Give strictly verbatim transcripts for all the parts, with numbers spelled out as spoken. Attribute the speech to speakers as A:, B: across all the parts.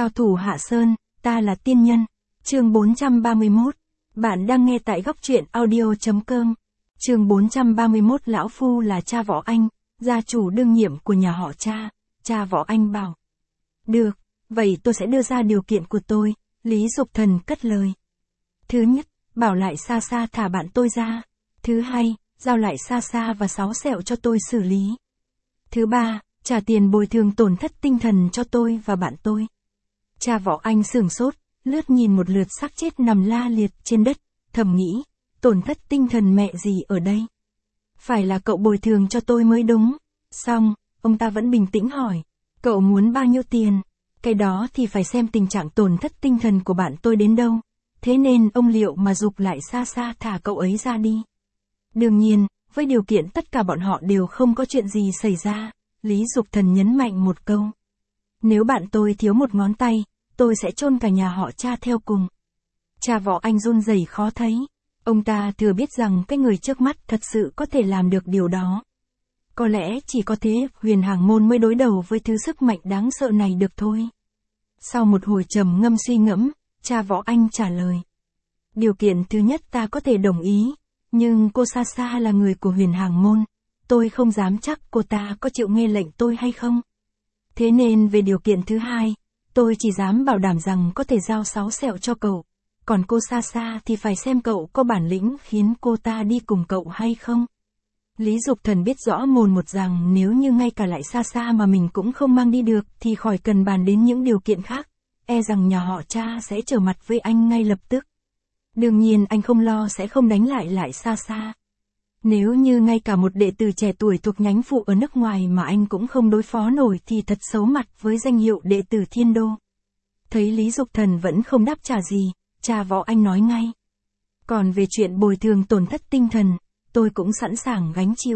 A: Cao thủ Hạ Sơn, ta là tiên nhân. Chương bốn trăm ba mươi mốt. Bạn đang nghe tại góc truyện audio chấm com. Chương bốn trăm ba mươi mốt. Lão Phu là cha Võ Anh, gia chủ đương nhiệm của nhà họ Cha. Cha Võ Anh bảo. Được, vậy tôi sẽ đưa ra điều kiện của tôi. Lý Dục Thần cất lời. Thứ nhất, bảo lại Sa Sa thả bạn tôi ra. Thứ hai, giao lại Sa Sa và Sáu Sẹo cho tôi xử lý. Thứ ba, trả tiền bồi thường tổn thất tinh thần cho tôi và bạn tôi. Cha Võ Anh sửng sốt, lướt nhìn một lượt xác chết nằm la liệt trên đất, thầm nghĩ, tổn thất tinh thần mẹ gì ở đây? Phải là cậu bồi thường cho tôi mới đúng. Xong, ông ta vẫn bình tĩnh hỏi, cậu muốn bao nhiêu tiền? Cái đó thì phải xem tình trạng tổn thất tinh thần của bạn tôi đến đâu. Thế nên ông liệu mà giục lại Sa Sa thả cậu ấy ra đi. Đương nhiên, với điều kiện tất cả bọn họ đều không có chuyện gì xảy ra, Lý Dục Thần nhấn mạnh một câu. Nếu bạn tôi thiếu một ngón tay, tôi sẽ chôn cả nhà họ Cha theo cùng. Cha Võ Anh run rẩy khó thấy. Ông ta thừa biết rằng cái người trước mắt thật sự có thể làm được điều đó. Có lẽ chỉ có thế Huyền Hàng Môn mới đối đầu với thứ sức mạnh đáng sợ này được thôi. Sau một hồi trầm ngâm suy ngẫm, cha Võ Anh trả lời. Điều kiện thứ nhất ta có thể đồng ý, nhưng cô Sa Sa là người của Huyền Hàng Môn. Tôi không dám chắc cô ta có chịu nghe lệnh tôi hay không. Thế nên về điều kiện thứ hai, tôi chỉ dám bảo đảm rằng có thể giao Sáu Sẹo cho cậu. Còn cô Sa Sa thì phải xem cậu có bản lĩnh khiến cô ta đi cùng cậu hay không. Lý Dục Thần biết rõ mồn một rằng nếu như ngay cả lại Sa Sa mà mình cũng không mang đi được thì khỏi cần bàn đến những điều kiện khác. E rằng nhà họ Cha sẽ trở mặt với anh ngay lập tức. Đương nhiên anh không lo sẽ không đánh lại lại Sa Sa. Nếu như ngay cả một đệ tử trẻ tuổi thuộc nhánh phụ ở nước ngoài mà anh cũng không đối phó nổi thì thật xấu mặt với danh hiệu đệ tử Thiên Đô. Thấy Lý Dục Thần vẫn không đáp trả gì, cha Võ Anh nói ngay. Còn về chuyện bồi thường tổn thất tinh thần, tôi cũng sẵn sàng gánh chịu.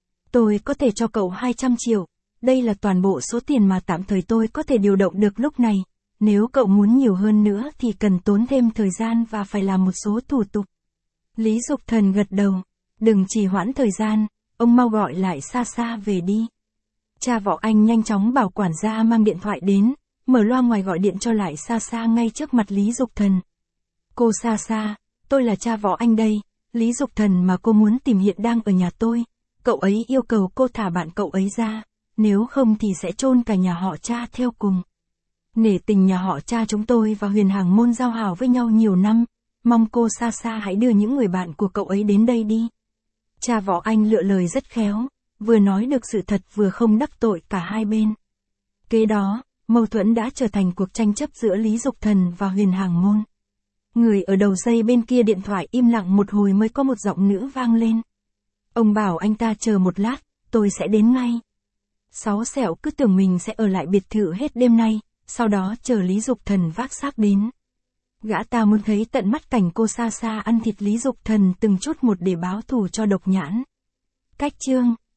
A: Tôi có thể cho cậu hai trăm triệu, đây là toàn bộ số tiền mà tạm thời tôi có thể điều động được lúc này. Nếu cậu muốn nhiều hơn nữa thì cần tốn thêm thời gian và phải làm một số thủ tục. Lý Dục Thần gật đầu. Đừng trì hoãn thời gian, ông mau gọi lại Sa Sa về đi. Cha Võ Anh nhanh chóng bảo quản gia mang điện thoại đến, mở loa ngoài gọi điện cho lại Sa Sa ngay trước mặt Lý Dục Thần. Cô Sa Sa, tôi là cha Võ Anh đây, Lý Dục Thần mà cô muốn tìm hiện đang ở nhà tôi. Cậu ấy yêu cầu cô thả bạn cậu ấy ra, nếu không thì sẽ chôn cả nhà họ Cha theo cùng. Nể tình nhà họ Cha chúng tôi và Huyền Hàng Môn giao hảo với nhau nhiều năm, mong cô Sa Sa hãy đưa những người bạn của cậu ấy đến đây đi. Cha Võ Anh lựa lời rất khéo, vừa nói được sự thật vừa không đắc tội cả hai bên. Kế đó, mâu thuẫn đã trở thành cuộc tranh chấp giữa Lý Dục Thần và Huyền Hàng Môn. Người ở đầu dây bên kia điện thoại im lặng một hồi mới có một giọng nữ vang lên. Ông bảo anh ta chờ một lát, tôi sẽ đến ngay. Sáu Sẹo cứ tưởng mình sẽ ở lại biệt thự hết đêm nay, sau đó chờ Lý Dục Thần vác xác đến. Gã ta muốn thấy tận mắt cảnh cô Sa Sa ăn thịt Lý Dục Thần từng chút một để báo thù cho Độc Nhãn. Cách chương